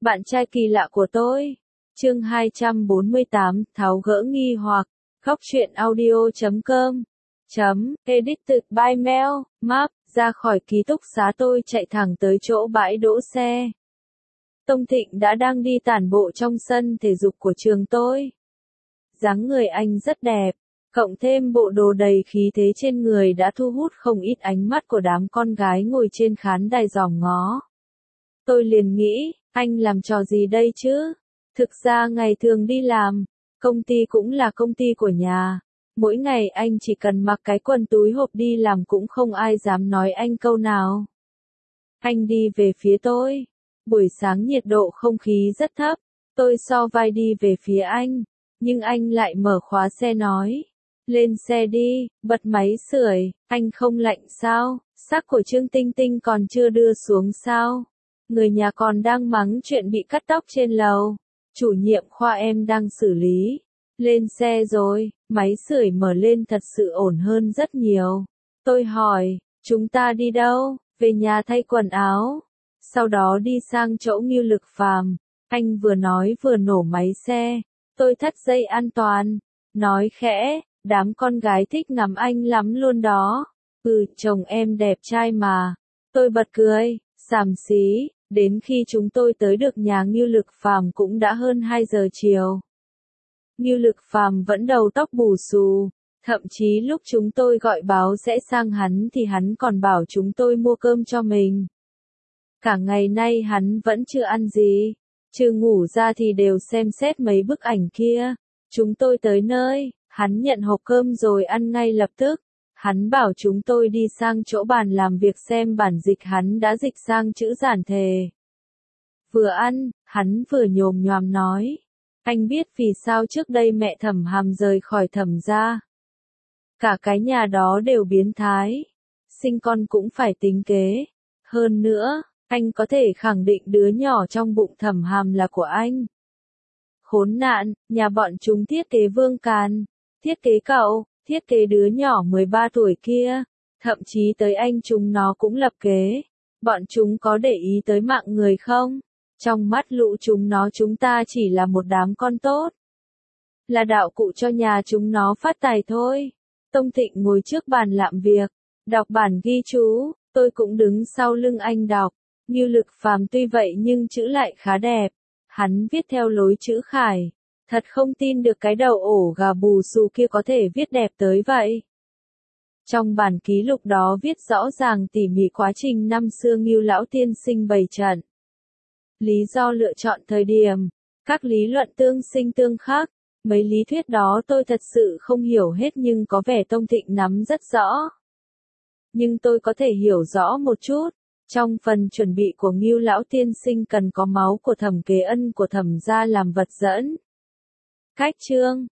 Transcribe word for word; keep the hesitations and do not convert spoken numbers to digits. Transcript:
Bạn trai kỳ lạ của tôi. Chương hai trăm bốn mươi tám, tháo gỡ nghi hoặc. Góc truyện audio chấm com chấm edited by Mel Map. Ra khỏi ký túc xá tôi chạy thẳng tới chỗ bãi đỗ xe. Tông Thịnh đã đang đi tản bộ trong sân thể dục của trường tôi. Dáng người anh rất đẹp, cộng thêm bộ đồ đầy khí thế trên người đã thu hút không ít ánh mắt của đám con gái ngồi trên khán đài dòm ngó. Tôi liền nghĩ, anh làm trò gì đây chứ? Thực ra ngày thường đi làm, công ty cũng là công ty của nhà. Mỗi ngày anh chỉ cần mặc cái quần túi hộp đi làm cũng không ai dám nói anh câu nào. Anh đi về phía tôi. Buổi sáng nhiệt độ không khí rất thấp. Tôi so vai đi về phía anh. Nhưng anh lại mở khóa xe nói. Lên xe đi, bật máy sưởi. Anh không lạnh sao? Xác của Trương Tinh Tinh còn chưa đưa xuống sao? Người nhà còn đang mắng chuyện bị cắt tóc trên lầu. Chủ nhiệm khoa em đang xử lý. Lên xe rồi, máy sưởi mở lên thật sự ổn hơn rất nhiều. Tôi hỏi, chúng ta đi đâu? Về nhà thay quần áo. Sau đó đi sang chỗ Ngưu Lực Phàm. Anh vừa nói vừa nổ máy xe. Tôi thắt dây an toàn. Nói khẽ, đám con gái thích ngắm anh lắm luôn đó. Ừ, chồng em đẹp trai mà. Tôi bật cười, xàm xí. Đến khi chúng tôi tới được nhà Ngưu Lực Phàm cũng đã hơn hai giờ chiều. Ngưu Lực Phàm vẫn đầu tóc bù xù, thậm chí lúc chúng tôi gọi báo sẽ sang hắn thì hắn còn bảo chúng tôi mua cơm cho mình. Cả ngày nay hắn vẫn chưa ăn gì, trừ ngủ ra thì đều xem xét mấy bức ảnh kia. Chúng tôi tới nơi, hắn nhận hộp cơm rồi ăn ngay lập tức. Hắn bảo chúng tôi đi sang chỗ bàn làm việc xem bản dịch hắn đã dịch sang chữ giản thể. Vừa ăn, hắn vừa nhồm nhoàm nói. Anh biết vì sao trước đây mẹ Thẩm Hàm rời khỏi Thẩm gia. Cả cái nhà đó đều biến thái. Sinh con cũng phải tính kế. Hơn nữa, anh có thể khẳng định đứa nhỏ trong bụng Thẩm Hàm là của anh. Khốn nạn, nhà bọn chúng thiết kế Vương Càn. Thiết kế cậu, thiết kế đứa nhỏ mười ba tuổi kia. Thậm chí tới anh chúng nó cũng lập kế. Bọn chúng có để ý tới mạng người không? Trong mắt lũ chúng nó chúng ta chỉ là một đám con tốt. Là đạo cụ cho nhà chúng nó phát tài thôi. Tông Thịnh ngồi trước bàn làm việc, đọc bản ghi chú, tôi cũng đứng sau lưng anh đọc. Ngưu Lực Phàm tuy vậy nhưng chữ lại khá đẹp. Hắn viết theo lối chữ khải. Thật không tin được cái đầu ổ gà bù xù kia có thể viết đẹp tới vậy. Trong bản ký lục đó viết rõ ràng tỉ mỉ quá trình năm xưa Ngưu lão tiên sinh bày trận. Lý do lựa chọn thời điểm, các lý luận tương sinh tương khắc, mấy lý thuyết đó tôi thật sự không hiểu hết nhưng có vẻ Tông Thịnh nắm rất rõ. Nhưng tôi có thể hiểu rõ một chút, trong phần chuẩn bị của Ngưu lão tiên sinh cần có máu của Thẩm Kế Ân của Thẩm gia làm vật dẫn. Cách chương,